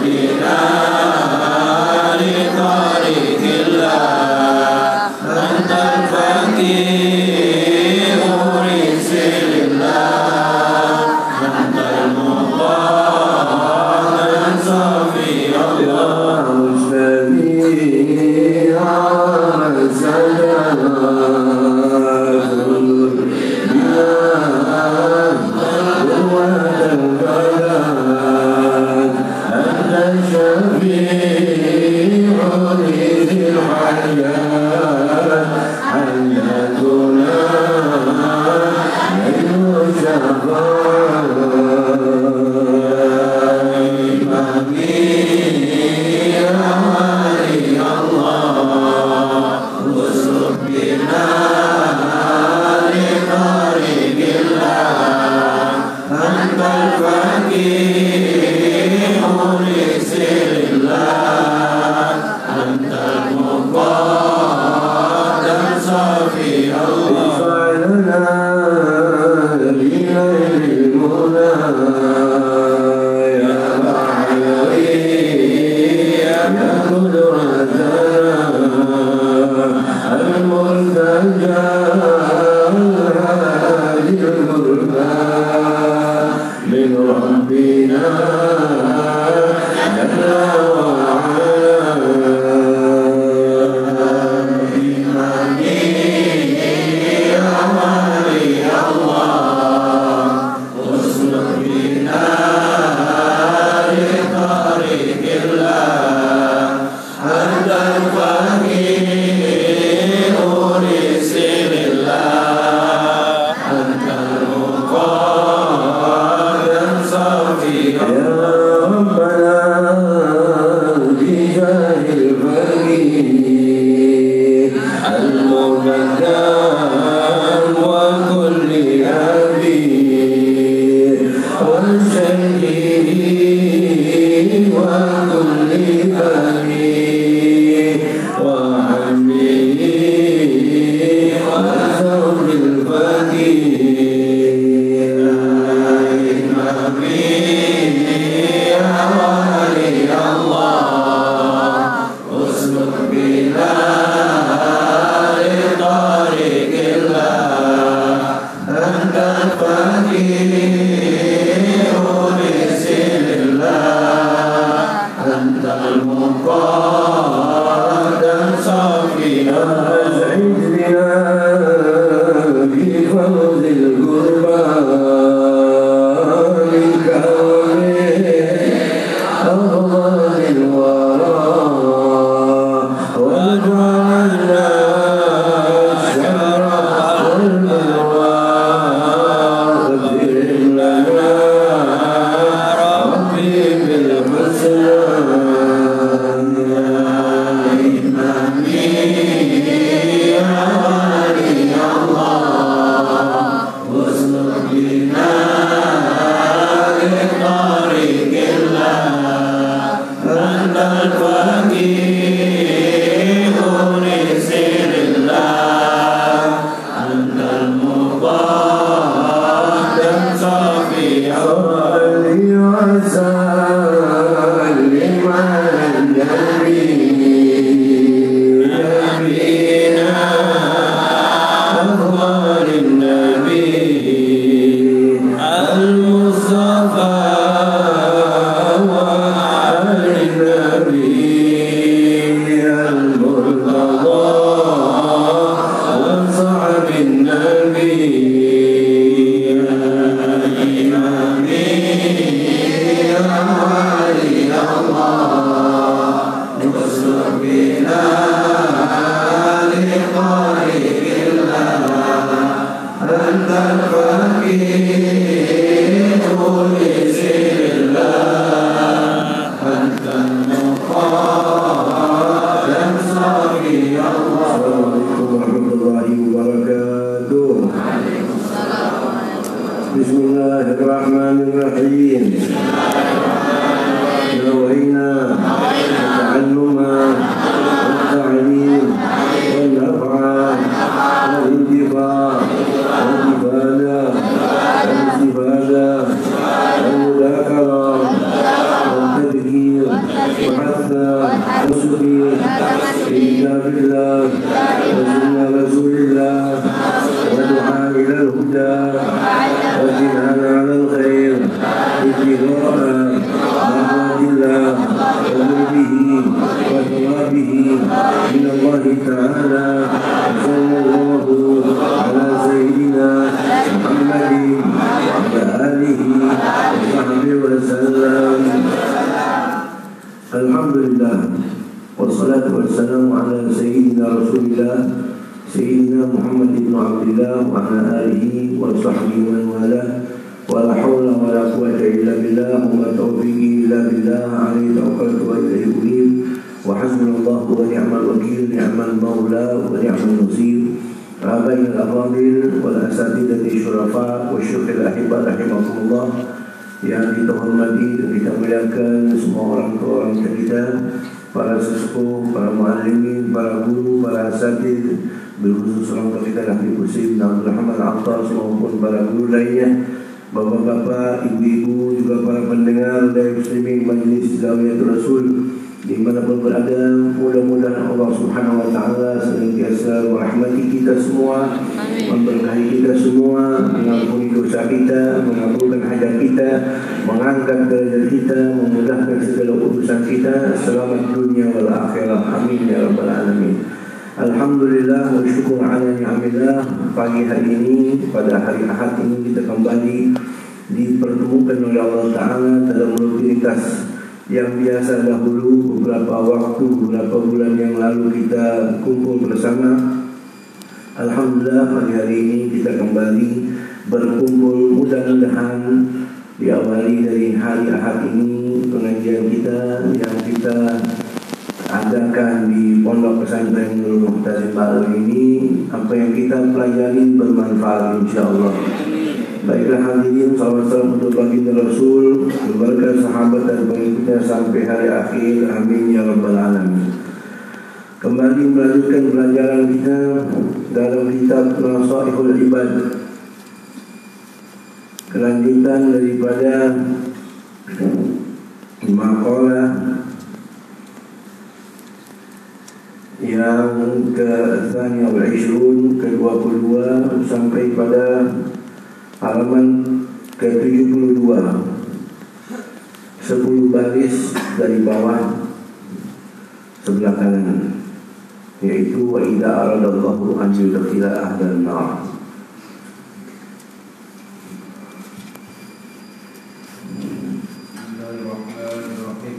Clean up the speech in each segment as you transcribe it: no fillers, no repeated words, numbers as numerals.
النبي Alhamdulillah, wassalatu wassalamu ala sayyidina Rasulillah Sayyidina Muhammad ibn Abdillah wa ala alihi wa sahbihi wa wala wa la hawla wa la quwwata illa billah wa ma taufiqi illa billah alayhi tawakkaltu wa ilayhi unib wa hasbunallahu wa ni'mal wakil ni'mal maula wa ni'mal nasir abaina al-afadil wal asatidati syurafa wa syukhil ahibah rahimahumullah. Yang kita hormati dan kita muliakan semua orang tua orang kita, para sesepuh, para muallimin, para guru, para asatid, berkhusus orang tua kita Habib Husin dan Abdul Rahman Al-Attas maupun para guru lainnya, bapak-bapak, ibu-ibu, juga para pendengar dari muslimin Majlis Dawiyatul Rasul dimanapun berada. Mudah-mudahan Allah Subhanahu Wa Taala senantiasa merahmati kita semua, memberkahi kita semua, mengampuni dosa kita, mengabulkan hajat kita, mengangkat derajat kita, memudahkan segala urusan kita, selamat dunia wal akhirah. Amin ya rabbal alamin. Alhamdulillah wa syukur ala ni'amillah. Pagi hari ini, pada hari Ahad ini, kita kembali dipertemukan oleh Allah Ta'ala dalam rutinitas yang biasa dahulu beberapa waktu, beberapa bulan yang lalu kita kumpul bersama. Alhamdulillah pada hari ini kita kembali berkumpul. Mudah-mudahan diawali dari hari Ahad ini pengajian kita yang kita adakan di Pondok Pesantren Nurul Muhtazim Baru ini, apa yang kita pelajari bermanfaat insyaAllah. Baiklah hadirin, salawat salam untuk baginda Rasul, keluarga sahabat dan pengikutnya sampai hari akhir. Amin ya rabbal alamin. Kembali melanjutkan pelajaran kita dalam kitab Nasaihul Ibad, kelanjutan daripada maqalah yang ke-22 sampai pada halaman ke-72, 10 baris dari bawah sebelah kanan, yaitu wa idza aradallahu an yudkhila ahlan nar. Bismillahirrahmanirrahim.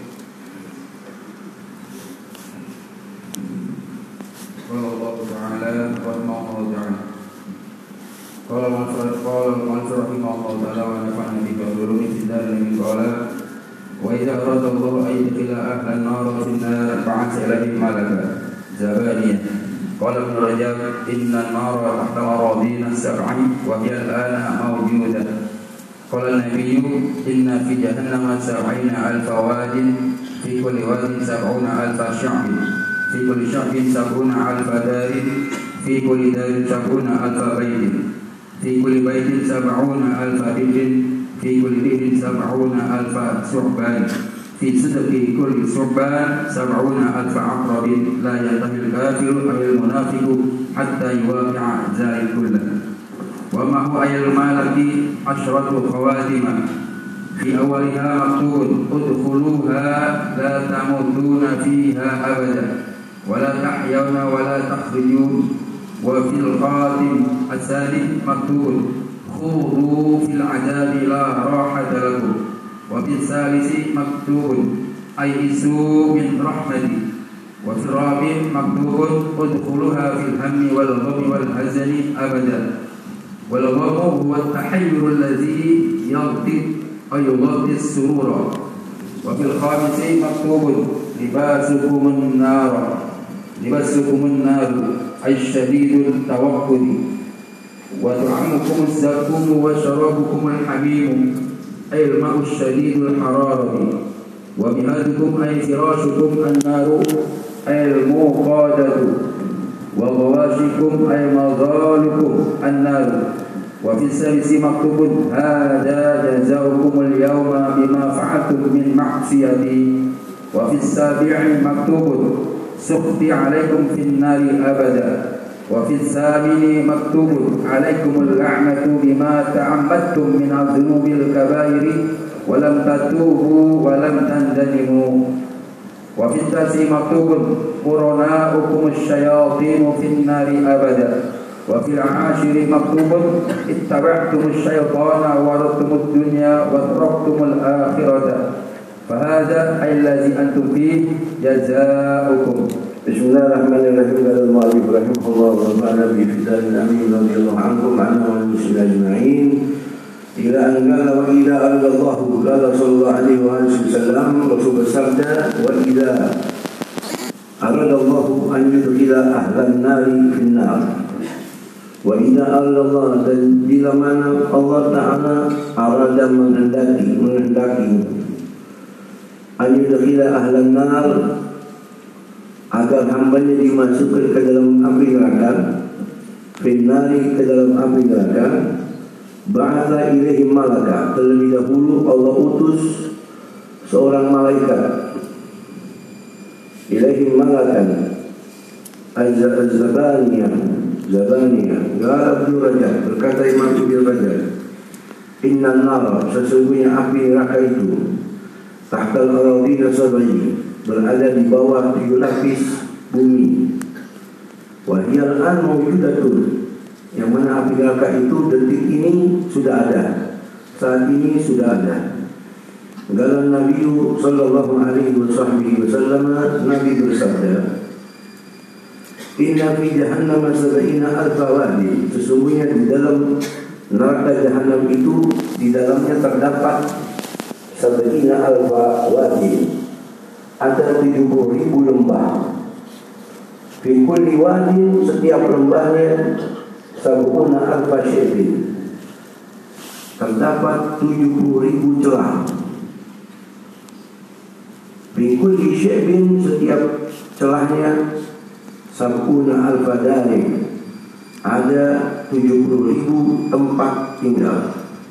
Qala Allah Ta'ala wa ta'ala Qala al-Mansur rahimahullah ta'ala wa nafa'na bi qawlihi fi dzalika qala wa idza arada Allah an yudkhila ahlan nar fi an-nar ba'atha ilayhim malaka zabaniyah. Qala Ibn Rajab inna an-nar tahta maradin sab'in wa hiya al-ana mawjudah. Qala an-nabiyyu inna fi jahannama 70,000 wadin fi kulli wadin 70,000 sya'bin fi kulli sya'bin 70,000 darin fi kulli darin 70,000 baitin fi kulli baitin 70,000 bidin fi kulli bidin 70,000 suhban fi sidqi kulli suhban 70,000 aqrabin la yantahil kafiru awil munafiqu hatta yuwaqi'a dzalik kullah. Wa ma huwa ayal malaki asyratu khawatima fi awaliha maktubun udkhuluha la tamutuna fiha abada wa la tahyawna wa la takhrijun. Wa fil khatim as-sani maktubun khudu fil adabi la rahata lakum. Wa fil salisi maktubun aisu min rahmati. Wa fil rabi' maktubun udkhuluha fil hammi wal ghammi wal hazani abada. Wal ghammu huwa at-tahayyur alladhi yughti as-surura. Wa fil khamisi maktubun libasukum an-nar ay syadidul tawakkudi wa tu'amukum az-zakum wa sharabukum al-hamim ay al-ma'u syadidul hararati wa mihadukum ay firashukum an-naru ay al-muqadatu wa ghawashikum ay madhalukum an-naru. Wa fi salisi maktubun hadha jazaukum al-yawma bima fa'altum min ma'siyati. Wa fi sabi'i maktubun sukhti alaikum fin nari abada. Wa fi thamini maktubun alaikumul la'natu bima ta'ammadtum min adzunubil kabairi wa lam tatubu wa lam tandanimu. Wa fi tasi maktubun qurana'ukum asy-syayatinu fin nari abada. Wa fil 'ashiri maktubun ittaba'tum asy-syaytana wa radtumud dunya wa taraktumul akhirata. Fahadha alladhi antum fihi jazaa'ukum. Bismillahirrahmanirrahim. Qala al-mu'allif rahimahullah wa nafa'ana bi fidal amin radhiyallahu anhu ma'ana wal muslimin ajma'in. Ila an qala wa ila allallahu qala sallallahu alaihi wa sallam Rasul bersabda wa ila aradallahu an yudkhila ahlan nari fin nar. Wa ila Allah, dan bila mana Allah Ta'ala arada menghendaki an yudkhila ahlan nar, agar hambanya dimasukkan ke dalam api neraka, finnari, ke dalam api neraka, ba'atha ilaihim malaka, terlebih dahulu Allah utus seorang malaikat, ilaihim malakan Zabaniyah Garab Jurajat, berkata Imam Ibn Rajab, inna nar, sesungguhnya api neraka itu, tahtal aradina sabayi, berada di bawah 7 lapis bumi. Wahyal an mawjudatun, yang mana api neraka itu detik ini sudah ada, saat ini sudah ada. Qala Nabi sallallahu alaihi wasallam, Nabi bersabda, inna fi jahannam sab'ina alfa wadi, sesungguhnya di dalam neraka jahannam itu, di dalamnya terdapat sab'ina alfa wadi, ada 70.000 lembah. Fi kulli wadi, setiap lembahnya sab'una alfa syibin, terdapat 70.000 celah. Fi kulli syibin, setiap celahnya sab'una alfa dari, ada 70.000 tempat tinggal.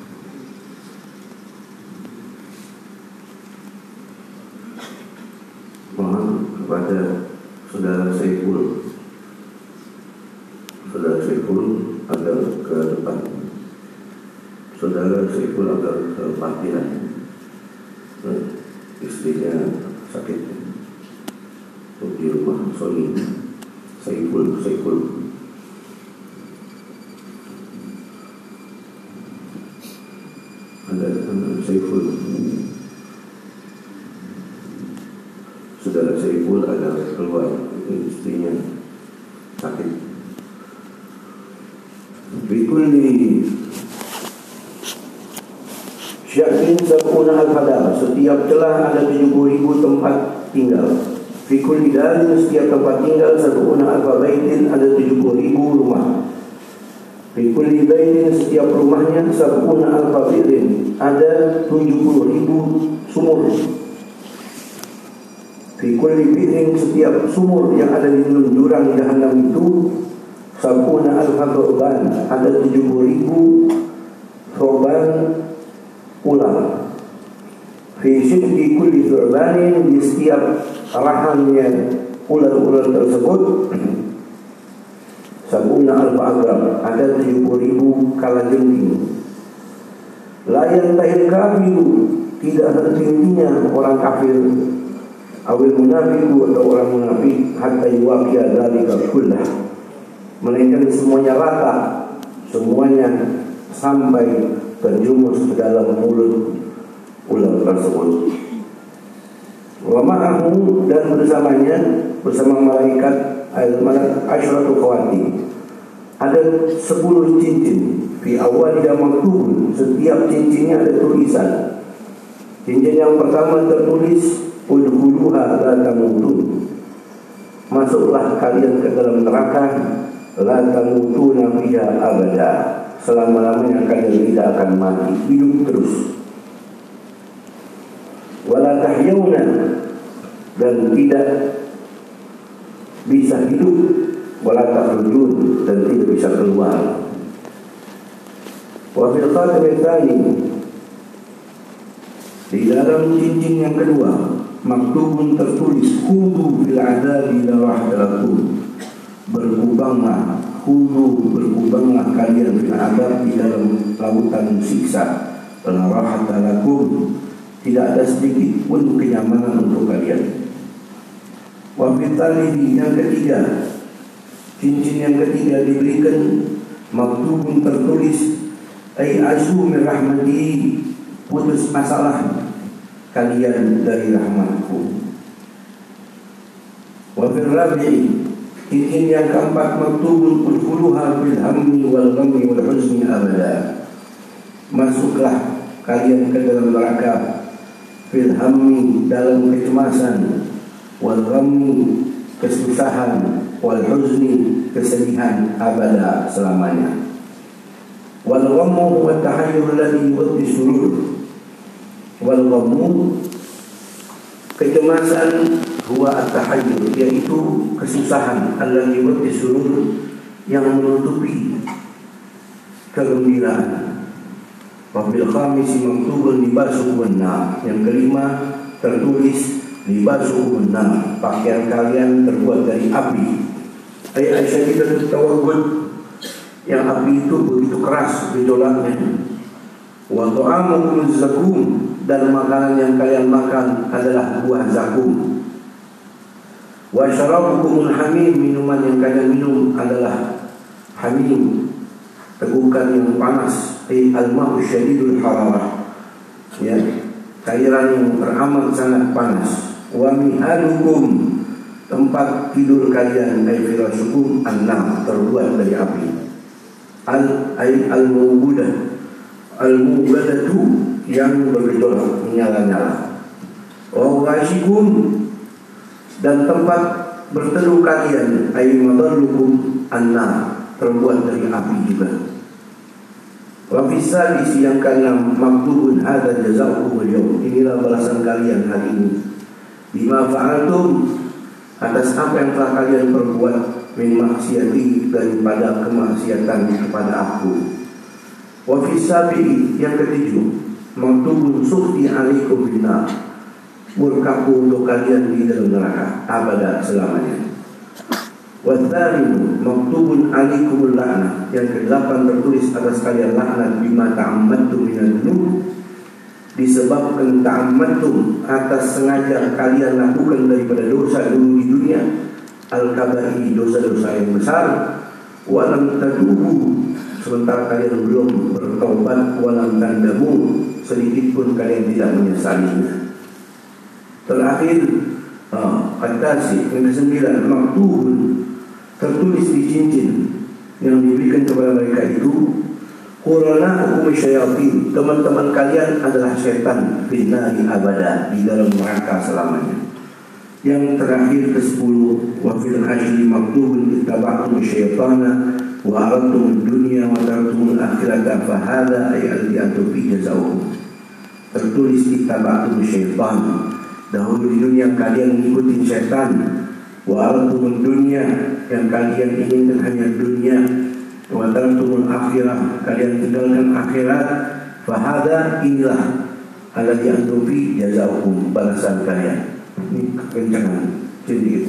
Mohon kepada Saudara Saiful agar ke depan. Saudara Saiful agar ke parkiran. Istrinya sakit di rumah Sony. Saiful ada Saiful. Saudara Saiful ada keluar, istrinya sakit. Bikulli syakin sab'una al-fadar, setiap celah ada 70.000 tempat tinggal. Fikul dari, setiap tempat tinggal sab'una alfa baitin, ada 70.000 rumah. Fikul baitin, setiap rumahnya sab'una alfa birin, ada 70.000 sumur. Fikul birin, setiap sumur yang ada di dalam jurang jahannam itu sab'una alfa thurban, ada 70.000 thurban ular. Fi syiddi kulli thurbanin, di setiap rahannya ular-ular tersebut sab'una alfa agrab, ada 70.000 kalajengking. La yantahil kafiru, tidak henti-hentinya orang kafir, awil munafiku, atau orang munafik, hatta yuwaqi'a dzalika kullah, melainkan semuanya rata, semuanya sampai terjumus ke dalam mulut ular tersebut. Wa ma'ahu, dan bersamanya, bersama malaikat al-malak asyratu khawati, ada 10 cincin. Fi awwaliha maktubun, setiap cincinnya ada tulisan. Cincin yang pertama tertulis udkhuluha la tamutun, masuklah kalian ke dalam neraka, la tamutuna fiha abada, selama-lamanya kalian tidak akan mati, hidup terus. Wala tahyawna, dan tidak bisa hidup, wala takhrujun, dan tidak bisa keluar. Wa fil khatam tsani, di dalam cincin yang kedua, maktubun tertulis khudu fil adabi la rahdalakum, berkubanglah, khudu, berkubanglah kalian fil adab, di dalam lautan siksa, la rahdalakum, tidak ada sedikit pun kenyamanan untuk kalian. Wa fitalihi, yang ketiga, cincin yang ketiga diberikan maktubun tertulis ay asu min rahmati, putus masalah, kalian dari rahmatku. Wa fil rabi'i, izin yang keempat, maktubun udkhuluha fil hammi wal ghammi wal huzni abada. Masuklah kalian ke dalam neraka fil hammi, dalam kecemasan, wal ghammi, kesusahan, wal huzni, kesedihan, abada, selamanya. Wal ghammu huwa tahayyur alladhi yughaddi surur. Wal ghammu, kecemasan, huwa at-tahayyur, yaitu kesusahan, alladhi yughaddi surur, yang menutupi kegembiraan. Wa fil khamisi maktubun libasukum an-nar. Yang kelima tertulis libasukum an-nar, pakaian kalian terbuat dari api. Aisyah kita tawaggud, yang api itu begitu keras gejolaknya. Wa ta'amukum zakum, dan makanan yang kalian makan adalah buah zakum. Wa syarabukum hamim, minuman yang kalian minum adalah hamim, tegukan yang panas. Al-ma'u syadidul hararah, ya, cairan yang teramat sangat panas. Wa mihalukum, tempat tidur kalian, firashukum an-nar, terbuat dari api. Al-mubudah, al-mubadatu, yang bergejolak, menyala-nyala. Wa ghashikum, dan tempat berteduh kalian, madarrukum an-nar, terbuat dari api juga. Wa fisadis, yang keenam, maktubun hadza jazaa'ukum al-yawm, inilah balasan kalian hari ini. Bima fa'altum, atas apa yang telah kalian perbuat, min maksiati, daripada kemaksiatan kepada aku. Wa fisabi, yang ketujuh, maktubun sukhti alaikum binar, murkaku untuk kalian di dalam neraka abada, selamanya. Wa tsani maktubun alaikumul la'nah, yang kedelapan tertulis atas kalian laknat, bima ta'ammadtum minan dzunub, disebabkan ta'ammadtum, atas sengaja kalian lakukan daripada dosa dulu di dunia, al-kaba'i, dosa-dosa yang besar. Wa lam tatubu, sementara kalian belum bertaubat. Wa lam tandamu, sedikit pun kalian tidak menyesalinya. Terakhir at-tasi, yang ke-9, maktubun, tertulis di cincin yang diberikan kepada mereka itu, qurana syayatin, teman-teman kalian adalah syaitan, finnari abada, di dalam neraka selamanya. Yang terakhir ke-10, wa fil ashri maktubun ittaba'tum syaitana wa aradtum dunya wa taraktumul akhirata fa hadza ay alladhi antum fi jazaa'ukum. Tertulis ittaba'tum syaitan, dahulu di dunia kalian mengikuti syaitan. Wa aradtum dunya, yang kalian inginkan hanya dunia. Wa taraktumul akhirah, kalian tinggalkan akhirat. Fa hadza, inilah alladhi antum fi jazaa'ukum, balasan kalian. Ini kekencangan sedikit.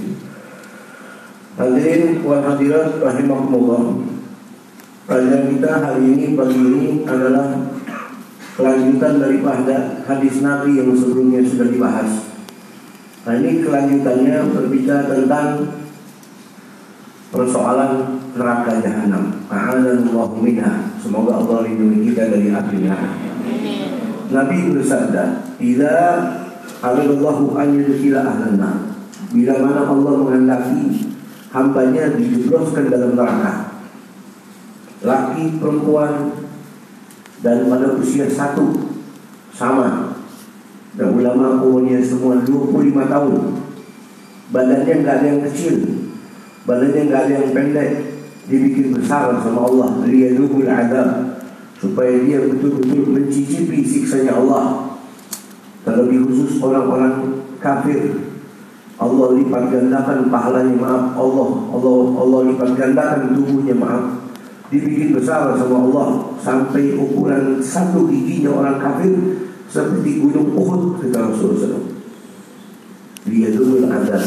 Hadirin wal hadirat rahimakumullah. Pelajaran kita hari ini, pagi ini, adalah kelanjutan daripada hadis Nabi yang sebelumnya sudah dibahas. Nah, ini kelanjutannya berbicara tentang persoalan neraka jahanam. A'adzanallahu minha. Semoga Allah lindungi kita dari api neraka. Nabi bersabda, "Idza aradallahu an yudkhila ahlan nar." Bila mana Allah menghendaki hambanya dijebloskan dalam neraka, laki, perempuan, dan pada usia satu, sama. Dan ulama umurnya semua 25 tahun. Badannya nggak ada yang kecil, badannya nggak ada yang pendek, dibikin besar sama Allah, liyadzuqul adzab, supaya dia betul-betul mencicipi siksanya Allah. Terlebih khusus orang-orang kafir, Allah lipat gandakan pahalanya, maaf, Allah lipat gandakan tubuhnya, maaf, dibikin besar sama Allah sampai ukuran satu giginya orang kafir seperti gunung Uhud, kata Rasulullah. Dia dulu ada.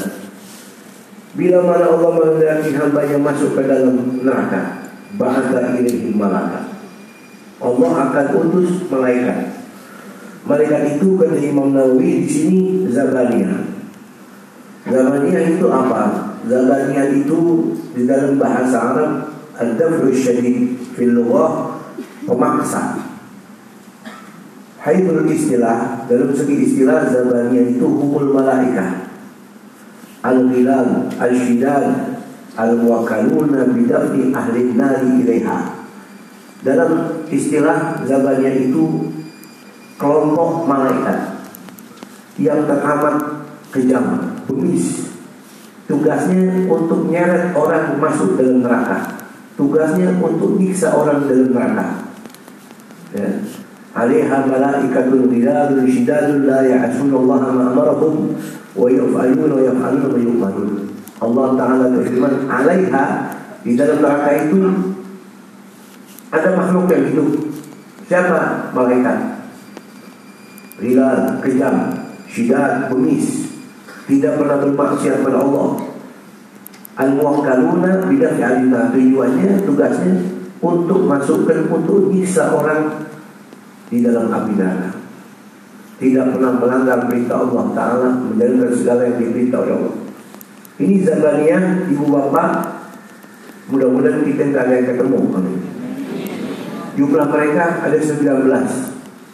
Bila mana Allah menghendaki hamba yang masuk ke dalam neraka, ba'atha ilaihi malaikat, Allah akan utus malaikat. Malaikat itu, kata Imam Nawawi di sini, Zabaniyah. Zabaniyah itu apa? Zabaniyah itu di dalam bahasa Arab ad-daf'u syadid, fil lughah pemaksa. Haiful istilah, dalam segi istilah zabaniyah itu humul malaikah al-ghilal al-shidad al-muwakkaluna bidafni ahli nari ilaiha. Dalam istilah zabaniyah itu kelompok malaikat yang teramat kejam, bengis. Tugasnya untuk nyeret orang masuk dalam neraka. Tugasnya untuk nyiksa orang dalam neraka. Ya. Alaiha malaikatul ghiladul shidadul la ya'sunallaha ma amarahum wa yaf'aluna wa yaf'aluna ma yu'marun. Allah Ta'ala berfirman, alaiha, di dalam neraka itu ada makhluk yang hidup. Siapa? Malaikat. Ghilal, kejam, syidad, bengis, tidak pernah bermaksiat pada Allah. Al-muwakkaluna bidaf'i alina, tujuannya, tugasnya untuk masukkan, untuk nyiksa orang di dalam api neraka. Tidak pernah melanggar perintah Allah Ta'ala, menjalankan segala yang diperintah oleh Allah. Ini zabaniyah, ibu bapak. Mudah-mudahan kita tak ada yang ketemu. Amin. Jumlah mereka ada 19.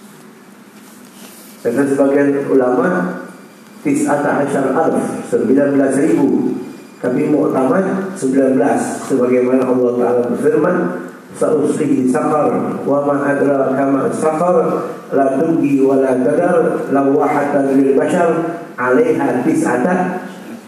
Kata sebagian ulama 19.000. Tapi mu'tamad 19. Sebagaimana Allah Ta'ala berfirman, sa'uslihi saqar wa ma adraka ma saqar la tubqi wa la tadar lawahatan lil bashar 'alaiha 19.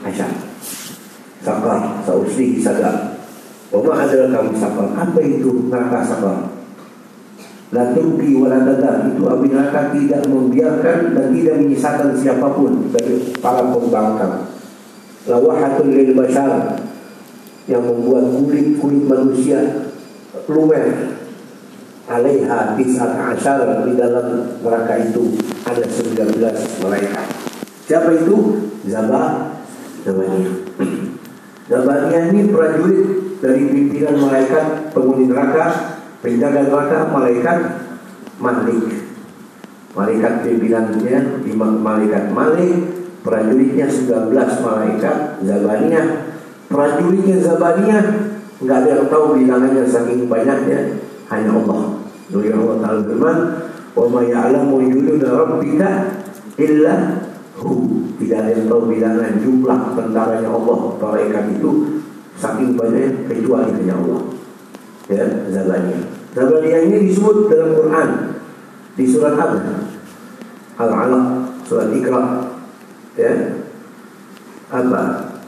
Saqar, sa'uslihi saqar wa ma adraka ma saqar. Apa itu neraka saqar? La tubqi wa la tadar, itu api neraka tidak membiarkan dan tidak menyisakan siapapun dari para pembangkang. Lawahatul lil bashar, yang membuat kulit manusia lumer. Alaiha 19, di dalam neraka itu ada 19 malaikat. Siapa itu? Zabaniyah. Zabaniyah ini prajurit dari pimpinan malaikat penghuni neraka, penjaga neraka, malaikat Malik. Malaikat pimpinannya malaikat Malik, prajuritnya 19 malaikat Zabaniyah. Prajuritnya Zabaniyah enggak ada yang tahu bilangannya, saking banyaknya hanya Allah. Doa Allah Ta'ala firman, wa ma ya'lamu junuda rabbika illa hu. Tidak ada yang tahu bilangan jumlah tentaranya Allah, malaikat itu saking banyak kecuali hanya Allah. Ya, Zabaniyah. Zabaniyah ini disebut dalam Quran di surat Al-Alaq, surat Iqra. Ya. Apa?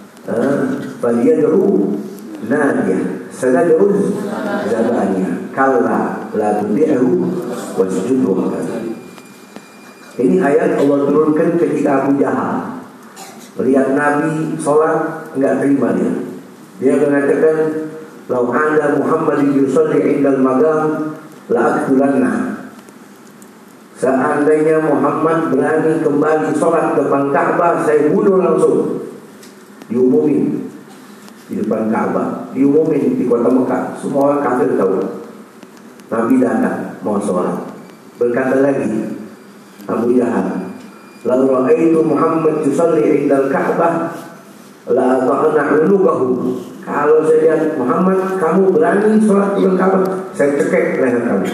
Faliyad'u nadiyah sanad'u zabaniyah kalla la tudi'hu wasjud waqtarib. Ini ayat Allah turunkan ketika Abu Jahal melihat Nabi sholat, enggak terima dia. Dia mengatakan, "Lau anda Muhammad yusalli indal magam la aqtulanna." Seandainya Muhammad berani kembali sholat depan Ka'bah, saya bunuh langsung. Diumumin di depan Ka'bah, diumumin di kota Mekah. Semua orang kafir tahu. Nabi datang mau sholat. Berkata lagi Abu Jahal, "Lau ra'aitu Muhammad yusalli indal Ka'bah la ata'na 'unuqahu." Kalau saya lihat Muhammad kamu berani sholat di Ka'bah, saya cekek leher kamu.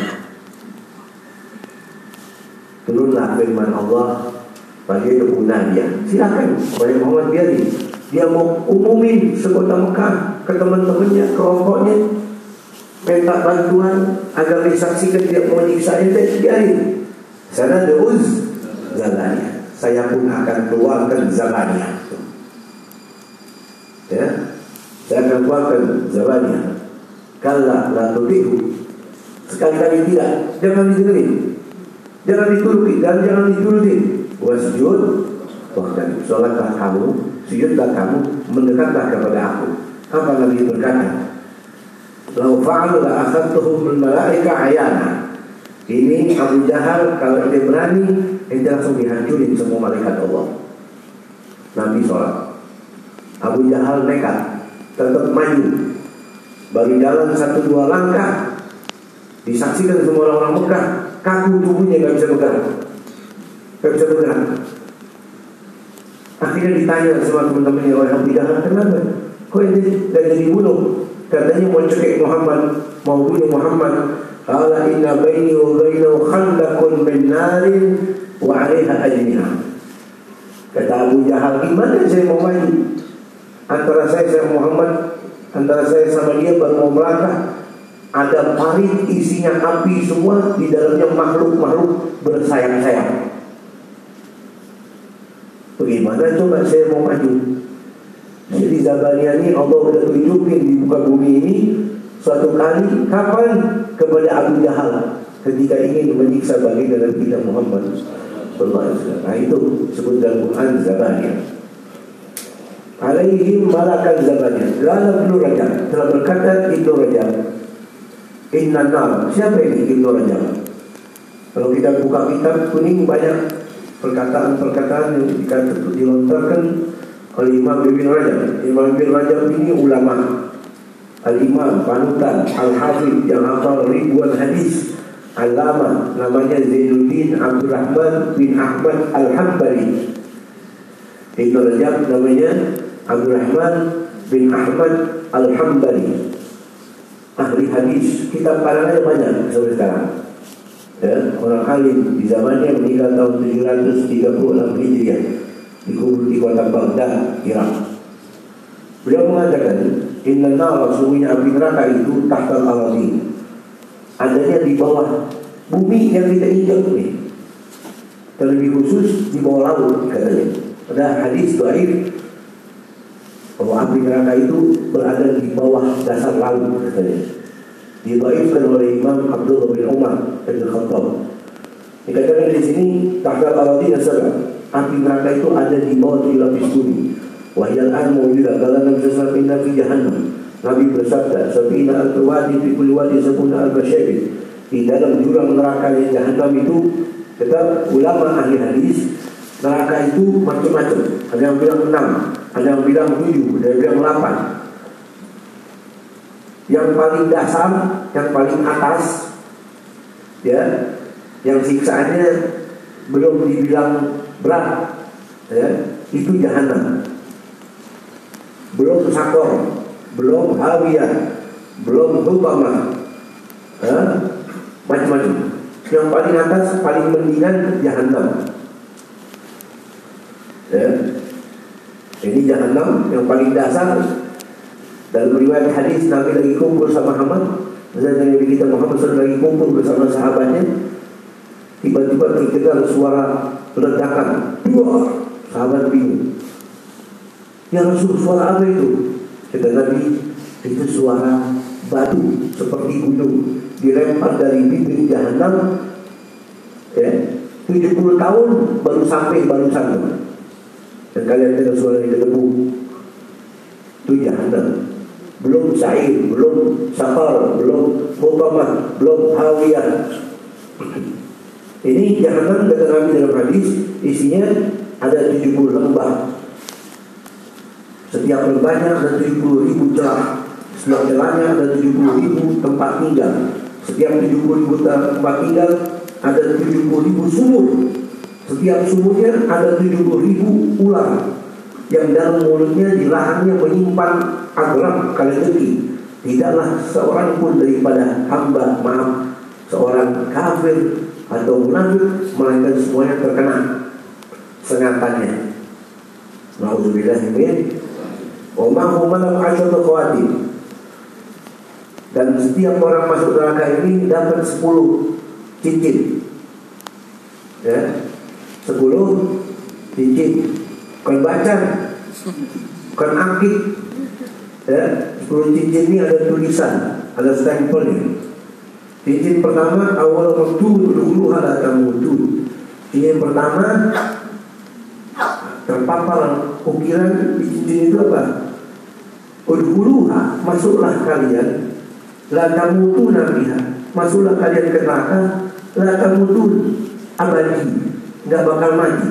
Turunlah firman Allah bagi kegunaan dia. Silakan oleh Muhammad biarin. Dia mau umumin sekota Mekah ke teman-temannya, kelompoknya, minta bantuan agar disaksikan dia mau nyiksa ente, biarin. Sana deuz Zabaniyah. Saya pun akan keluarkan Zabaniyah. Ya, saya akan keluarkan Zabaniyah. Kalla la tudihu. Sekali-kali tidak, jangan didengerin. Jangan dituruti dan jangan dituruti. Wasjud waqtarib. Salatlah kamu, sujudlah kamu, mendekatlah kepada aku. Apa Nabi berkata? Lau fa'alu la akhadtuhum min malaika ayana. Ini Abu Jahal kalau dia berani, dia langsung dihancurin semua malaikat Allah. Nabi sholat. Abu Jahal nekat, tetap maju. Bagi jalan 1-2 langkah, disaksikan semua orang Mekah. Kaku tubuhnya gak bisa bergerak, Akhirnya ditanya sama teman-temannya, oleh Abu Jahal, kenapa? Kok ini gak jadi bunuh? Katanya mau cekik Muhammad, mau bunuh Muhammad. Qala inna baini wa bainahu khandaqun min narin wa 'alaiha ajniha. Kata Abu Jahal, gimana saya mau maju? Antara saya sama Muhammad, antara saya sama dia baru mau melangkah, ada parit isinya api semua, di dalamnya makhluk-makhluk bersayap-sayap. Bagaimana coba saya mau maju? Jadi Zabaniyah ini Allah sudah tunjukin di muka bumi ini suatu kali, kapan? Kepada Abu Jahal ketika ingin menyiksa baginda Nabi kita Muhammad sallallahu alaihi wasallam. Nah itu sebut dalam Quran Zabaniyah. Alaihim malakan Zabaniyah. Lalu Ibnu Rajab telah berkata, Ibnu Rajab, inna nar. Siapa ini Ibnu Rajab? Kalau kita buka kitab kuning banyak perkataan-perkataan yang dilontarkan oleh Imam Ibnu Rajab. Imam Ibnu Rajab ini ulama, al-imam, panutan, al-hafidh yang hafal ribuan hadis, alama, namanya Zainuddin Abdurrahman bin Ahmad al-Hambali. Ibnu Rajab namanya Abdurrahman bin Ahmad al-Hambali, ahli hadis, kitab karangannya banyak sampai sekarang. Ya, orang alim di zamannya meninggal tahun 736 Hijriah, dikubur di kota Baghdad, Irak. Beliau mengatakan, inna nar, sesungguhnya api neraka itu tahtal al-ardi, adanya di bawah bumi yang kita injak ini, terlebih khusus di bawah laut katanya. Ada hadis dhaif bahwa api neraka itu berada di bawah dasar laut katanya. Didhaifkan oleh Imam Abdullah bin Umar bin Khattab. Dikatakan di sini tahtal al-ardi nasabah, api neraka itu ada di bawah lapis bumi. Wahyal an mawjudah kala Nabi sallallahu alaihi wasallam fi jahannam. Nabi bersabda, "Sabina al-wadi fi kulli wadi sabuna al-basyir." Di dalam jurang neraka yang jahannam itu, kata ulama ahli hadis, neraka itu macam-macam. Ada yang bilang 6, ada yang bilang 7, ada yang bilang 8. Yang paling dasar, yang paling atas, ya, yang siksaannya belum dibilang berat, ya, itu jahannam. Belum sakor, belum hawiyah, belum hutamah, macam-macam. Yang paling atas, paling mendingan jahannam. Ya. Ini jahannam yang paling dasar. Dalam riwayat hadis, Nabi lagi kumpul sama Muhammad, Nabi kita Muhammad SAW lagi kumpul bersama sahabatnya. Tiba-tiba terdengar suara ledakan. Dua sahabat bingung. Ya Rasul, suara apa itu? Kata Nabi, itu suara batu seperti gunung dilempar dari bibir jahannam. Ya, 70 tahun baru sampai barusan. Dan kalian dengar suara yang berdebu. Itu jahannam. Belum sa'ir, belum sakar, belum hutamah, belum hawiyah. Ini jahannam kata Nabi dalam hadis, isinya ada 70 lembah. Setiap lembahnya ada 70.000 celah. Setiap celahnya ada 70.000 tempat tinggal. Setiap 70.000 tempat tinggal ada 70.000 sumur. Setiap sumurnya ada 70.000 ular yang dalam mulutnya di rahangnya menyimpan agram kaledeki. Tidaklah seorang pun daripada hamba, maaf, seorang kafir atau munafik, melainkan semuanya terkena sengatannya. Nauzubillah min wa ma hum lam ashadu khawatir. Dan setiap orang masuk neraka ini dapat 10 cincin. Ya, 10 cincin. Bukan baca, bukan akik. Ya, 10 cincin ini ada tulisan, ada stempelnya. Cincin pertama, awal waktu dulu ada tamutu. Cincin pertama terpapar ukiran di cincin itu apa? Udhuluha, masuklah kalian. La tamutu nabiha, masuklah kalian ke neraka. La tamutu abadi, nggak bakal mati.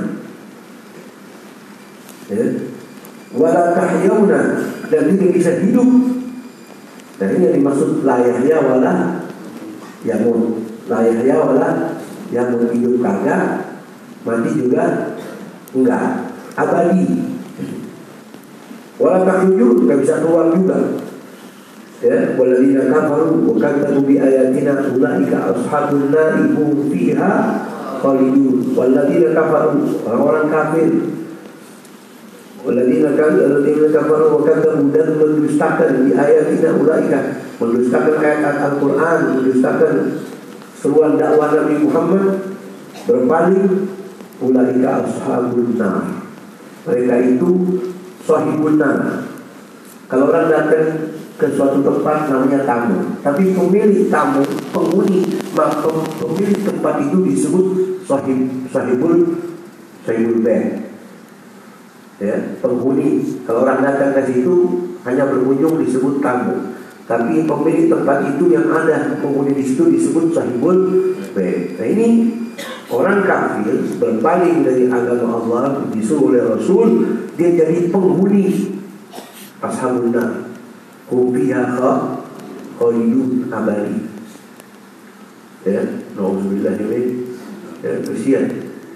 Ya. Wala tahyauna, dan tidak bisa hidup. Dan ini yang dimaksud la yahya wala yamut. La yahya wala yamut, hidup kagak, mati juga enggak, abadi. Wala tahyujud, nggak bisa keluar juga. Ya, walladzina kafaru wa kadzabu bi ayatina ulaika ashabun nar hum fiha khalidun. Walladzina kafaru, orang kafir. Walladzina kafaru wa kadzabu dan mendustakan bi ayatina ulaika, mendustakan ayat Al-Qur'an, mendustakan seruan dakwah Nabi Muhammad, berpaling. Ulaika ashabun nar, mereka itu sahibun nar. Kalau orang datang ke suatu tempat namanya tamu, tapi pemilik tamu, penghuni pemilik tempat itu disebut sahibul bait. Ya, penghuni. Kalau orang datang ke situ hanya berkunjung disebut tamu, tapi pemilik tempat itu yang ada penghuni di situ disebut sahibul bait. Nah, ini orang kafir berpaling dari agama Allah, disuruh oleh Rasul, dia jadi penghuni ashabun nar. Kufiha khalidun abadi. Ya, nauzubillah min kesian.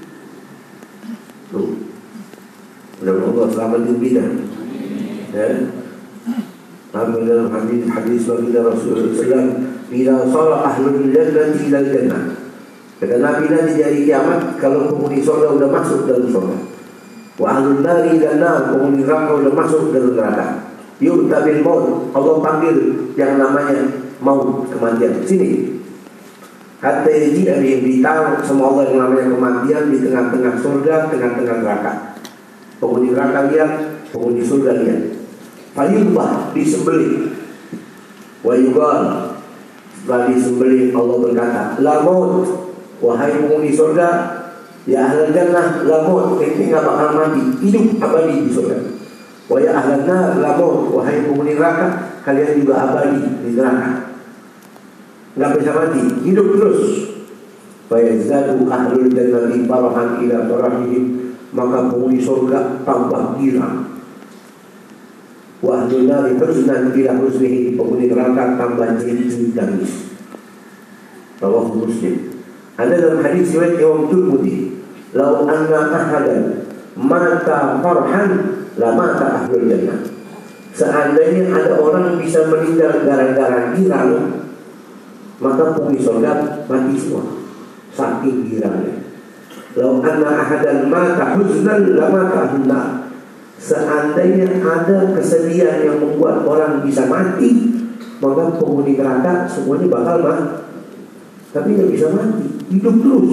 Tuh. Mudah-mudahan Allah selamatin kita. Ya. Dalam hadis baginda Rasulullah SAW, "Idza sara ahlul jannati ilal jannah." Kata Nabi nanti di hari kiamat, kalau penghuni surga sudah masuk dalam surga, wa ahlun nari dan nar, penghuni neraka sudah masuk dalam neraka. Yu'tabil maut, Allah panggil yang namanya maut, kematian. Sini. Hatta yaji'a bihim, ditaruh sama Allah yang namanya kematian di tengah-tengah surga, tengah-tengah neraka. Penghuni neraka lihat, penghuni surga lihat. Fayubah, disembelih. Wa yuqal, setelah disembelih Allah berkata, la maut, wahai penghuni surga, ya ahlal jannah, la maut, ini enggak bakal mati, hidup abadi di surga. Wa ya ahlan nar, la maut, wahai penghuni neraka, kalian juga abadi di neraka, enggak bisa mati, hidup terus. Fa yazadu ahlul jannati farahan ila farahihim, maka penghuni surga tambah girang. Wa ahlun nar huznan ila huznihi, penghuni neraka tambah jerit tangis. Rawahu Muslim. Ada dalam hadis riwayat Imam Tirmidzi, "Lau anna ahadan mata farhan la mata ahlul jannah." Seandainya ada orang bisa meninggal gara-gara girang, maka penghuni surga mati semua, saking girangnya. "Lau anna ahadan mata huznan la mata ahlun nar." Seandainya ada kesedihan yang membuat orang bisa mati, maka penghuni neraka semuanya bakal mati. Tapi nggak bisa mati, hidup terus.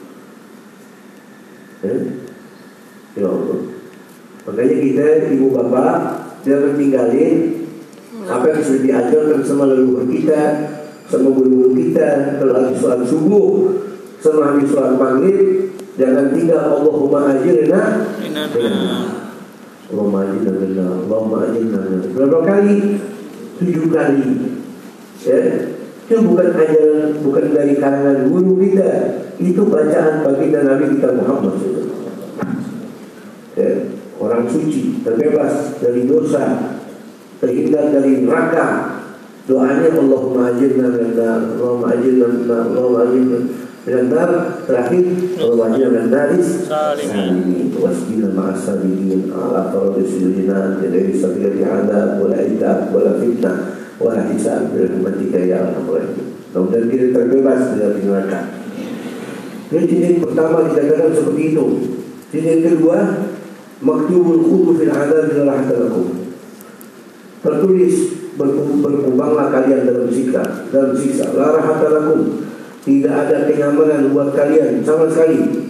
Ya Allah. Makanya kita, ibu bapak, jangan tinggalin apa yang sudah diajarkan sama leluhur kita, sama guru-guru kita. Kalau habis sholat subuh, sama habis sholat maghrib, jangan tinggal Allahumma ajirna Allahumma ajirna Allahumma ajirna. Berapa kali? 7 kali. Ya. Itu bukan ajaran, bukan dari kalangan guru kita, itu bacaan baginda Nabi kita Muhammad SAW. Ya, orang suci, terbebas dari dosa, terhindar dari neraka. Doanya Allahumma ajirna minna, Allahumma ajirna minna, Allahumma ajirna minna. Terakhir Allahumma ajirna naris salimin wasbina ma'as-sabirin ala faradil jinan dari sabili adab wala idab wala fitnah wala hisab birahmatika ya arhamar rahimin. Mudah-mudahan kita terbebas dari neraka. Jadi titik pertama dikatakan seperti itu. Titik kedua, maktubul khulu fil adab la rahata lakum. Tertulis berkembanglah kalian dalam siksa la rahata lakum. Tidak ada kenyamanan buat kalian sama sekali.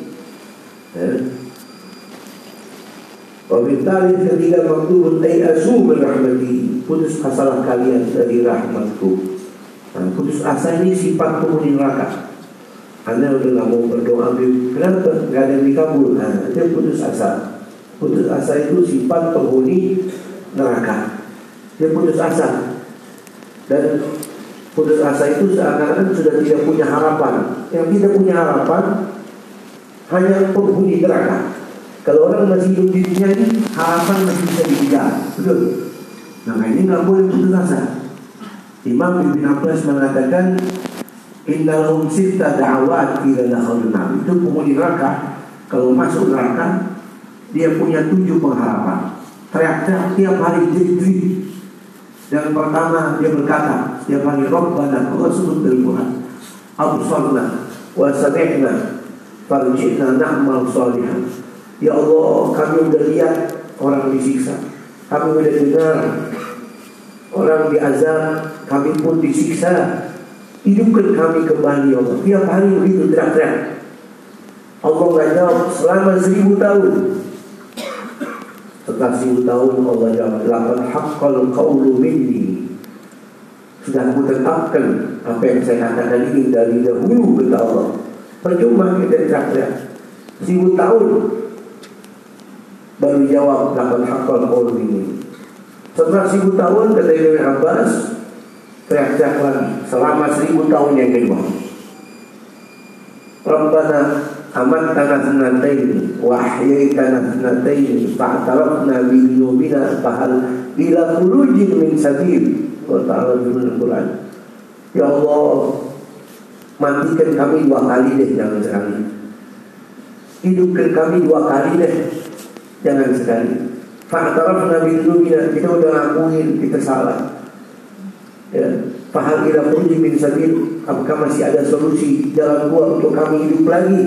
Wabintali ketiga maktubun ay asu min rahmati, putus asalah kalian dari rahmatku. Nah, putus asa ini sifat penghuni neraka. Anda udah gak mau berdoa, kenapa? Gak ada yang dikabul. Nah, dia putus asa. Putus asa itu sifat penghuni neraka. Dia putus asa. Dan putus asa itu seakan-akan sudah tidak punya harapan. Yang tidak punya harapan hanya penghuni neraka. Kalau orang masih hidup di dunia ini, harapan masih bisa dikejar, betul? Makanya nggak boleh putus asa. Imam Ibn Abbas mengatakan, Innalhum sitta da'awat ila dakhalun nar. Itu penghuni neraka. Kalau masuk neraka, dia punya 7 pengharapan. Teriak-teriak tiap hari jerit-jerit. Yang pertama dia berkata setiap hari, Rabbana, Allah sebut dari Quran, absarna wa sami'na farji'na na'mal shalihan. Ya Allah, kami sudah lihat orang disiksa, kami sudah dengar orang diazab, kami pun disiksa. Hidupkan kami kembali ya Allah. Tiap hari begitu teriak-teriak. Allah nggak jawab selama 1000 tahun. Setelah 1000 tahun Allah jawab, laqad haqqal qawlu minni. Sudah aku tetapkan apa yang saya katakan ini dari dahulu, kata Allah. Percuma kita teriak-teriak 1000 tahun baru jawab laqad haqqal qawlu minni. Setelah 1000 tahun, kata Ibnu Abbas, teriak-teriak lagi selama 1000 tahun yang kedua. Rabbana amatana sanataini wa ahyaitana sanataini fa'tarafna bi dhunubina fahal ila khurujin min sabil. Allah Ta'ala firman Al-Quran, ya Allah, matikan kami 2 kali deh, jangan sekali. Hidupkan kami 2 kali deh, jangan sekali. Fa'tarafna bi dhunubina, kita udah ngakuin kita salah. Ya, fahal ila khurujin min sabil, apakah masih ada solusi jalan keluar untuk kami hidup lagi?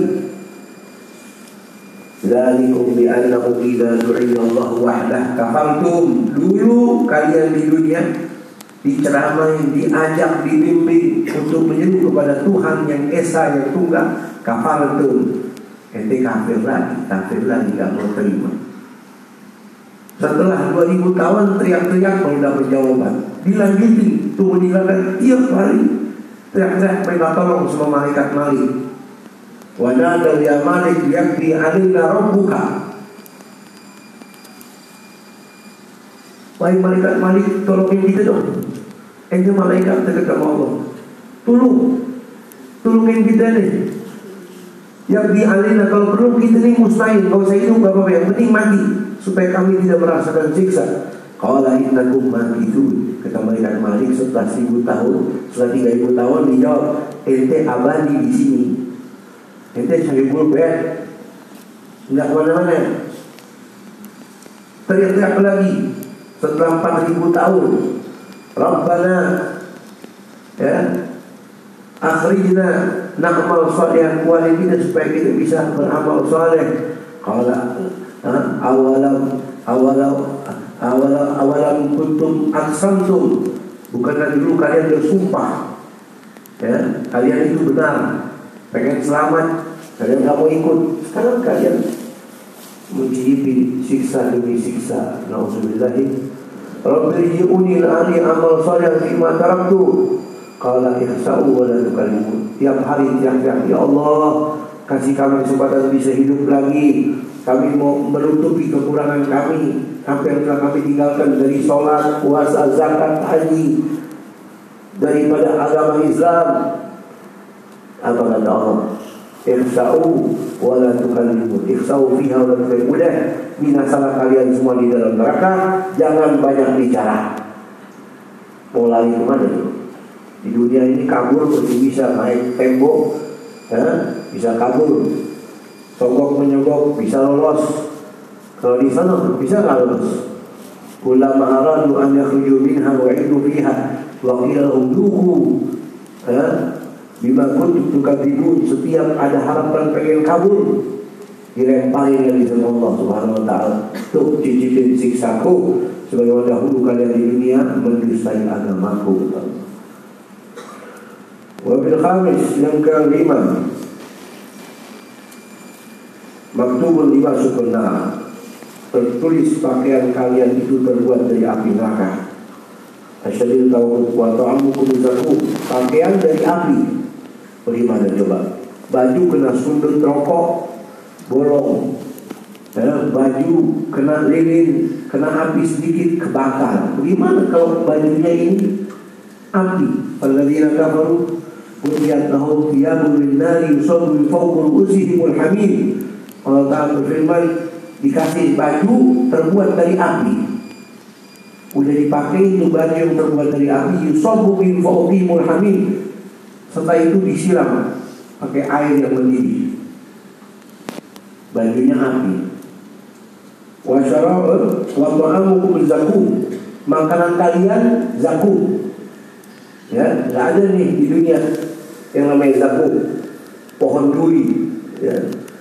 Dzalikum bi annahu idza du'iya Allah wahdah kafartum. Dulu kalian di dunia diceramain, diajak, dibimbing untuk menyeru kepada Tuhan yang esa, yang tunggal, kafartum. Ente kafir lagi gak mau terima. Setelah 2000 tahun teriak-teriak baru dapat jawaban. Dilanjutin, tuh meninggalkan tiap hari teriak-teriak mereka tolong semua malaikat Malik. Wa nadaw ya Malik yakfi alaina rabbuka. Wahai malaikat Malik, tolongin kita dong. Ente malaikat dekat sama Allah, tolongin kita nih. Yakfi alaina, kalau perlu kita nih mustahil, kalau saya hidup gak apa-apa, yang penting mati supaya kami tidak merasakan siksa. Qala innakum makithun, kata malaikat Malik setelah 1000 tahun, setelah 3000 tahun dijawab, ente abadi di sini. Ente cari bed, enggak kemana-mana. Teriak-teriak lagi setelah 4000 tahun, Rabbana, ya, akhrijna na'mal shalihan, kuali kita supaya kita bisa beramal saleh. Qala awalam kuntum aqsamtum, bukanlah dulu kalian bersumpah, ya, kalian itu benar, pengen selamat, kalian gak mau ikut. Sekarang kalian mencicipi siksa demi siksa. Nauzubillahi. Rabbiji'uni la'ani amal salih fima taraktu. Qala ihsa'u wa la tukallimun. Tiap hari teriak-teriak, ya Allah, kasih kami kesempatan bisa hidup lagi. Kami mau menutupi kekurangan kami, apa yang telah kami tinggalkan dari sholat, puasa, zakat, haji, daripada agama Islam. Apa kata Allah? Ihsa'u wa la tukallimun. Ihsa'u fiha wa la tukallimun. Udah, binasalah kalian semua di dalam neraka, jangan banyak bicara. Mau lari kemana tuh? Di dunia ini kabur masih bisa naik tembok, ya, bisa kabur, sogok menyogok bisa lolos. Kalau di sana bisa nggak lolos? Ulama aradu an yakhruju minha wa idu fiha wa qila lahum duhu, ya, bima kuntum tukadzibun. Setiap ada harapan pengen kabur, dilemparin dari Allah Subhanahu wa taala. Tuh cicipin siksaku sebagaimana dahulu kalian di dunia mendustai agamaku. Wabil khamis, yang kelima, maktubun limasukun nar, tertulis pakaian kalian itu terbuat dari api neraka. Asyadil tawud wa ta'amukum bizakum, pakaian dari api. Bagaimana coba? Baju kena sundut rokok, bolong, ya, baju kena lilin, kena api sedikit, kebakar. Bagaimana kalau bajunya ini api? Alladzina kafaru Quliyat lahum thiyabun min nari yusabbu min fawqi ru'usihimul hamim. Allah Ta'ala berfirman, dikasih baju terbuat dari api. Udah dipakai itu baju yang terbuat dari api, yusabbu min fawqihimul hamim. Setelah itu disiram pakai air yang mendidih. Bajunya api. Wa syara'a wa ta'amukum bizakum. makanan kalian zakum. Ya, nggak ada nih di dunia yang namanya zakum, pohon duri. Ya,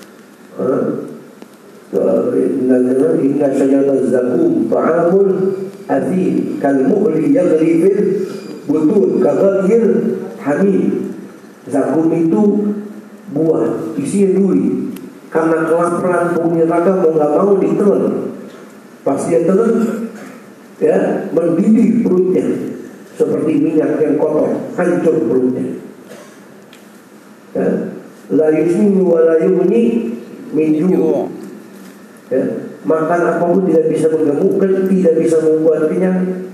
inna syajarat zakum ta'amul athim kalmu'li yaghli fil butun kaghalil hamim. Zakum itu buah isinya duri. Karena kelaparan penghuni neraka mau nggak mau ditelan. Pas dia telan, ya mendidih perutnya seperti minyak yang kotor, hancur perutnya. Ya, la yusminu wa la yughni min ju'. Ya, makan apapun tidak bisa menggemukkan, tidak bisa membuat kenyang.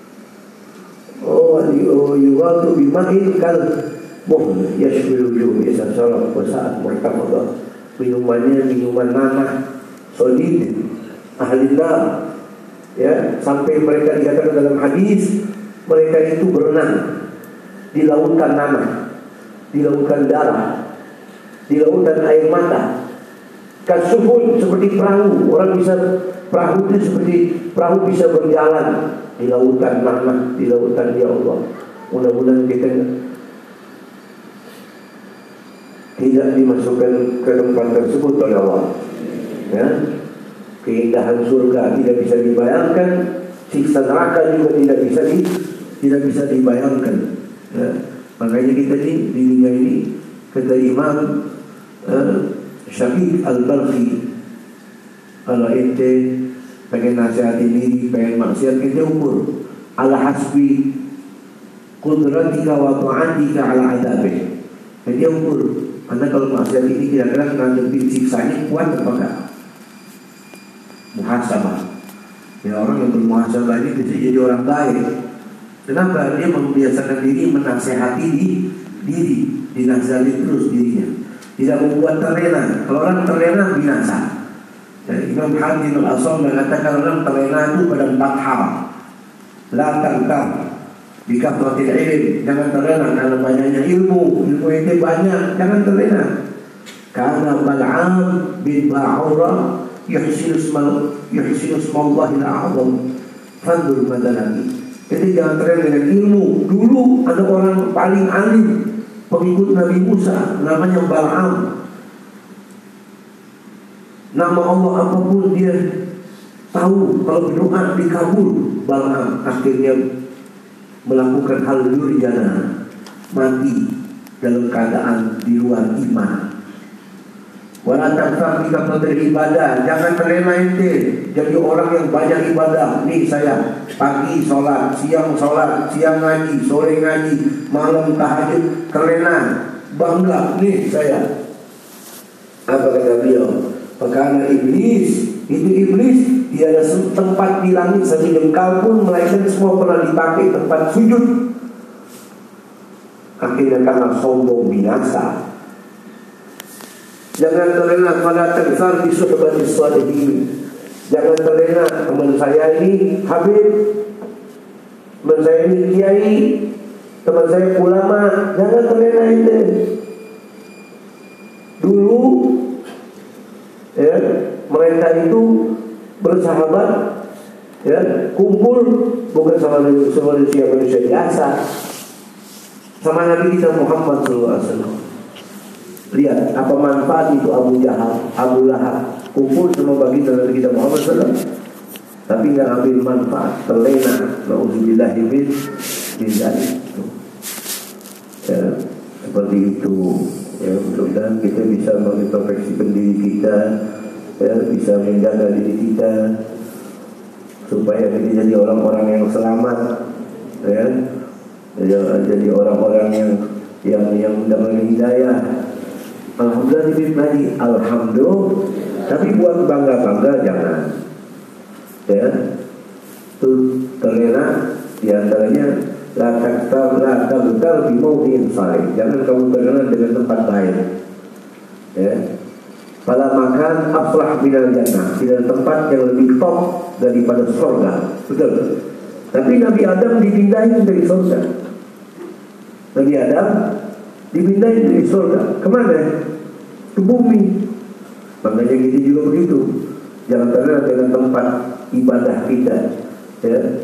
Yughatu bima'in kal muhl yashfil wujuh. Biasa salat saat bertawadhu. Minumannya minuman nanah solid ahli nar. Ya, sampai mereka dikatakan dalam hadis, mereka itu berenang di lautan nanah, di lautan darah, di lautan air mata. Kasuhun seperti perahu, orang bisa perahu itu seperti perahu bisa berjalan di lautan nanah, di lautan ya Allah. Mudah-mudahan kita tidak dimasukkan ke tempat tersebut oleh Allah. Ya, keindahan surga tidak bisa dibayangkan, siksa neraka juga tidak bisa dibayangkan. Ya, makanya kita di dunia ini kata Imam Syafiq Al-Balkhi, kalau ente pengen nasihatin diri, pengen maksiat, ente ukur ala hasbi qudratika wa ta'atika ala adabih. Jadi ukur, anda kalau maksiat ini kira-kira ngadepin siksanya kuat apa enggak? Muhasabah. Ya, orang yang bermuhasabah ini bisa jadi orang baik. Kenapa? Dia membiasakan diri menasehati diri, dinasihati terus dirinya. Tidak membuat terlena. Kalau orang terlena binasa. Dan Imam Hatim Al-Asam mengatakan orang terlena itu pada 4 hal. La tangkar bikafratil ilm, jangan terlena karena banyaknya ilmu itu banyak, jangan terlena. Karena Bal'am bin Ba'ura yuhsinu ismallahil a'zam fandur madalani. Jadi jangan terlena dengan ilmu. Dulu ada orang paling alim pengikut Nabi Musa, namanya Bal'am. Nama Allah apapun dia tahu, kalau berdoa dikabul. Bal'am akhirnya melakukan hal durjana, mati dalam keadaan di luar iman. Wala takfar jika beribadah, jangan terlena ente jadi orang yang banyak ibadah. Nih saya pagi sholat, siang ngaji, sore ngaji, malam tahajud, terlena, bangga nih saya. Apa kata beliau? Perkara iblis, itu iblis tiada tempat di langit satu jengkal pun, melainkan semua pernah dipakai tempat sujud. Akhirnya karena sombong binasa. Jangan terlena pada tersar di suhbati sholihin. Jangan terlena teman saya ini Habib, teman saya ini kiai, teman saya ulama. Jangan terlena itu. Dulu ya, mereka itu bersahabat, ya, kumpul bukan sama manusia biasa, sama Nabi kita Muhammad SAW. Lihat apa manfaat itu Abu Jahal, Abu Lahab kumpul sama baginda Nabi kita Muhammad SAW, tapi nggak ambil manfaat, terlena. Nauzubillahi min dzalik. Ya, seperti itu. Ya, mudah-mudahan kita bisa mengintrospeksikan diri kita, ya, bisa menjaga diri kita supaya kita jadi orang-orang yang selamat, ya, jadi orang-orang yang mendapat hidayah. Alhamdulillah tadi, alhamdulillah. Tapi buat bangga-bangga jangan. Ya, itu terlena diantaranya la taktar bimautin salih. Jangan kamu terlena dengan tempat baik. Ya. Pada makan aflah minal jannah, tidak tempat yang lebih top daripada surga. Betul. Tapi Nabi Adam dipindahin dari surga. Nabi Adam dipindahin dari surga. Kemana? Ke bumi. Makanya kita juga begitu. Jangan terlena dengan tempat ibadah kita. Ya.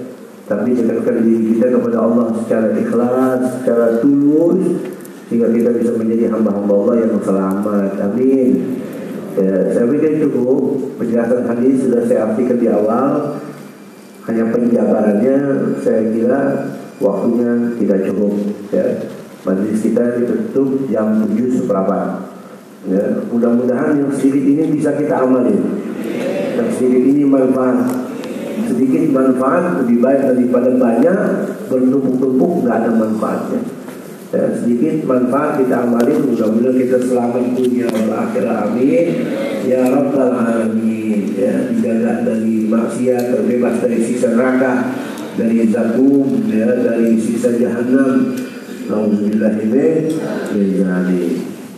tapi dekatkan diri kita kepada Allah secara ikhlas, secara tulus, sehingga kita bisa menjadi hamba-hamba Allah yang selamat. Amin. Ya, saya pikir cukup penjelasan hadis sudah saya artikan di awal. Hanya penjabarannya saya kira waktunya tidak cukup. Ya, majelis kita ditutup jam 7:15. Ya, mudah-mudahan yang sedikit ini bisa kita amalin. Yang sedikit ini manfaat. Sedikit manfaat lebih baik daripada banyak bertumpuk-tumpuk nggak ada manfaatnya. Ya, sedikit manfaat kita amalin, mudah-mudahan kita selamat dunia wal akhirah. Amin ya rabbal alamin. Ya, dijaga dari maksiat, terbebas dari siksa neraka, dari zakum, ya, dari siksa jahanam. Nauzubillahi min dzalik.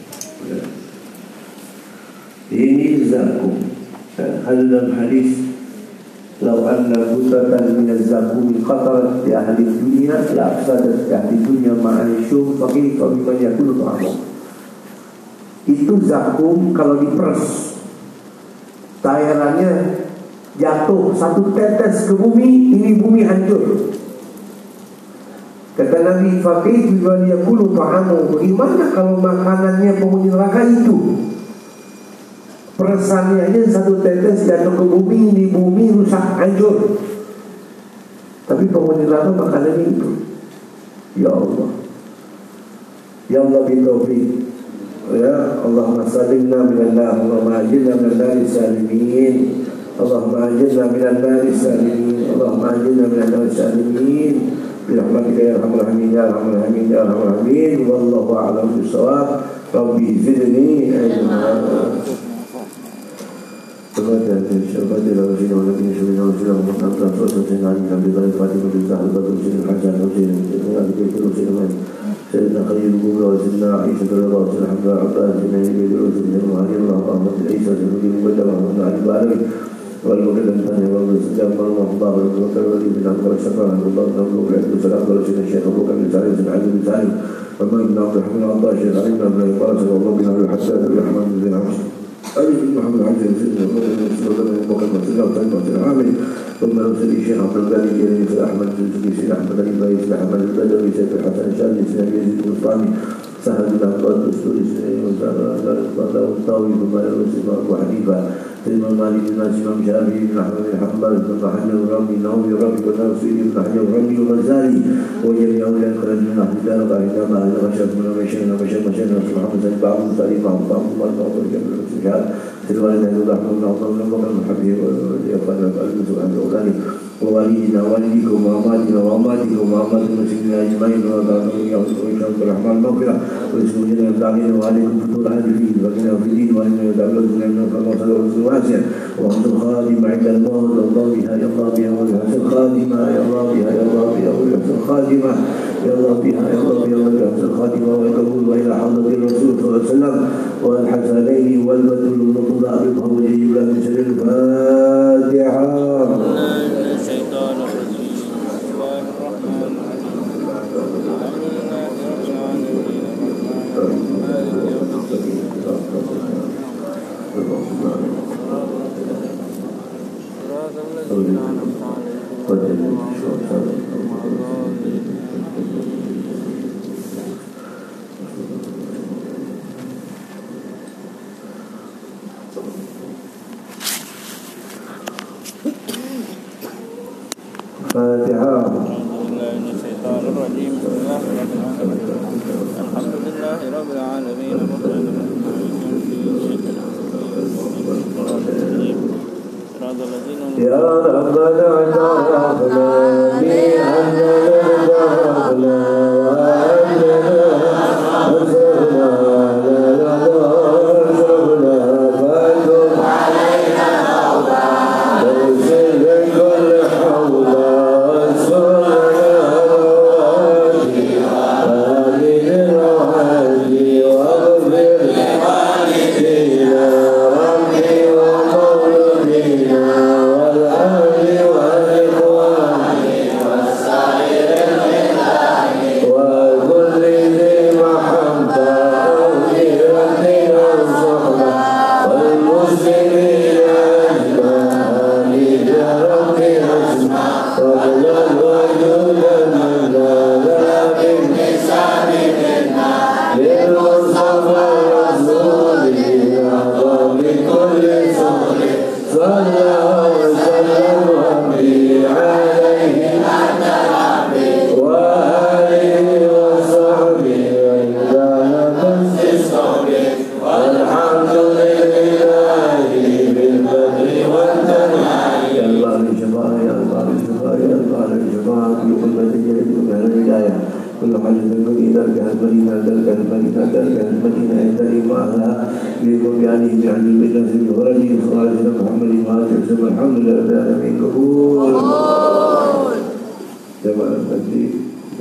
Ini zakum. Ada dalam hadis, "Lau anna butratan min az-zakumi qatarat di ahli dunia la afsadat ahli dunia ma'aishu faqih biman yakulu ta'amu." Itu zakum kalau diperes, cairannya jatuh satu tetes ke bumi, ini bumi hancur. Kata Nabi, faqih biman yakulu ta'amu, bagaimana kalau makanannya penghuni neraka itu? Peresannya aja satu tetes jatuh ke bumi, di bumi rusak, hancur. Tapi penghuni neraka makanannya itu. Ya Allah, ya Allah bitaufiq. Ya Allahumma salimna minan nar, Allahumma ajilna minan nar salimin, Allahumma ajilna minan nar salimin, Allahumma ajilna minan nar salimin. Birahmatika ya arhamar rahimin ya arhamar rahimin ya arhamar rahimin. Wallahu a'lam bissawab. Rabbi zidni ilma. Kepada syurga di dalam sini orang ini sudah mengenal proses yang ada di dalam Fatimah bin Zahra Badrul Sini Hajar Husain yang dikira Sulaiman Sayyidina Khalil Gubra Sayyidina Aisyah radhiyallahu anha Hamza Abbas bin Nabi Rasulullah Muhammad Ahmad bin Isa bin Badar Muhammad Ali Bari wal muqaddam tanya wal sejam Allah wal muqaddam bin Abdul Syafar Allah Rabbul Alamin sallallahu alaihi wasallam Syekh Abu Bakar bin Sa'id bin Ali bin Sa'id Umar bin Abdul Rahman Allah Syekh Ali bin Abdul Qasim Allah bin Abdul Hasan bin Rahman bin Hamz Ali bin Muhammad Azza bin Abdul Bakar bin Sa'id bin Amin ثم أرسل الشيخ عبد الغني الجليل في أحمد بن سيد أحمد بن بايس أحمد البدوي سيد الحسن الشاذلي سيد يزيد البستاني سهل بن عبد الله الدستوري سيد الطاوي ثم أرسل أبو حنيفة ثم مالك بن الإمام الشافعي بن أحمد بن حنبل ثم حجر الرملي النووي الرافي والناصري بن حجر الرملي والغزالي وجميع أولياء الخلد من أهل الدار بعدما أهل الغشاش من المشايخ محمد بن بعض سليم عبد الله بن جابر الوالد عبد الرحمن بن عبد الله بن حبيب والإخوان الأولاد ووالدنا والديكم وأماتنا وأماتكم وأمات المسلمين أجمعين وعبد الرحمن مغفرة واسمه جل وعلا وعليكم فتور هذه الدين وكنا في الدين وإنا يتعلم من الله صلى الله عليه وسلم وأنتم خادمة عند الموت الله بها يا الله بها وحسن خادمة يا الله بها يا الله بها وحسن خادمة يا الله بها يا الله بها وحسن خادمة ويقبل وإلى حضرة الرسول صلى الله عليه وسلم والحسنين والبدل والنطلع بالهم ويجب لها من شر الفاتحة. يا ربنا اعترفنا بأننا ذهبنا وأننا أسرنا لنا شربنا فاتم علينا مولا تغسل من كل حولا وانصرنا رواتي آمين روحاتي واغفر لوالدينا ربي ومولدينا والأهل على الشيطان في كل نتيجة من الهداية كل حاجة تنبغي درجها المدينة درجها المدينة درجها المدينة ينتهي معها بكم يعني بعلم بالله في فرجه صلى الله عليه وسلم محمد وآله وسلم الحمد لله رب العالمين قبول جماعة التكبير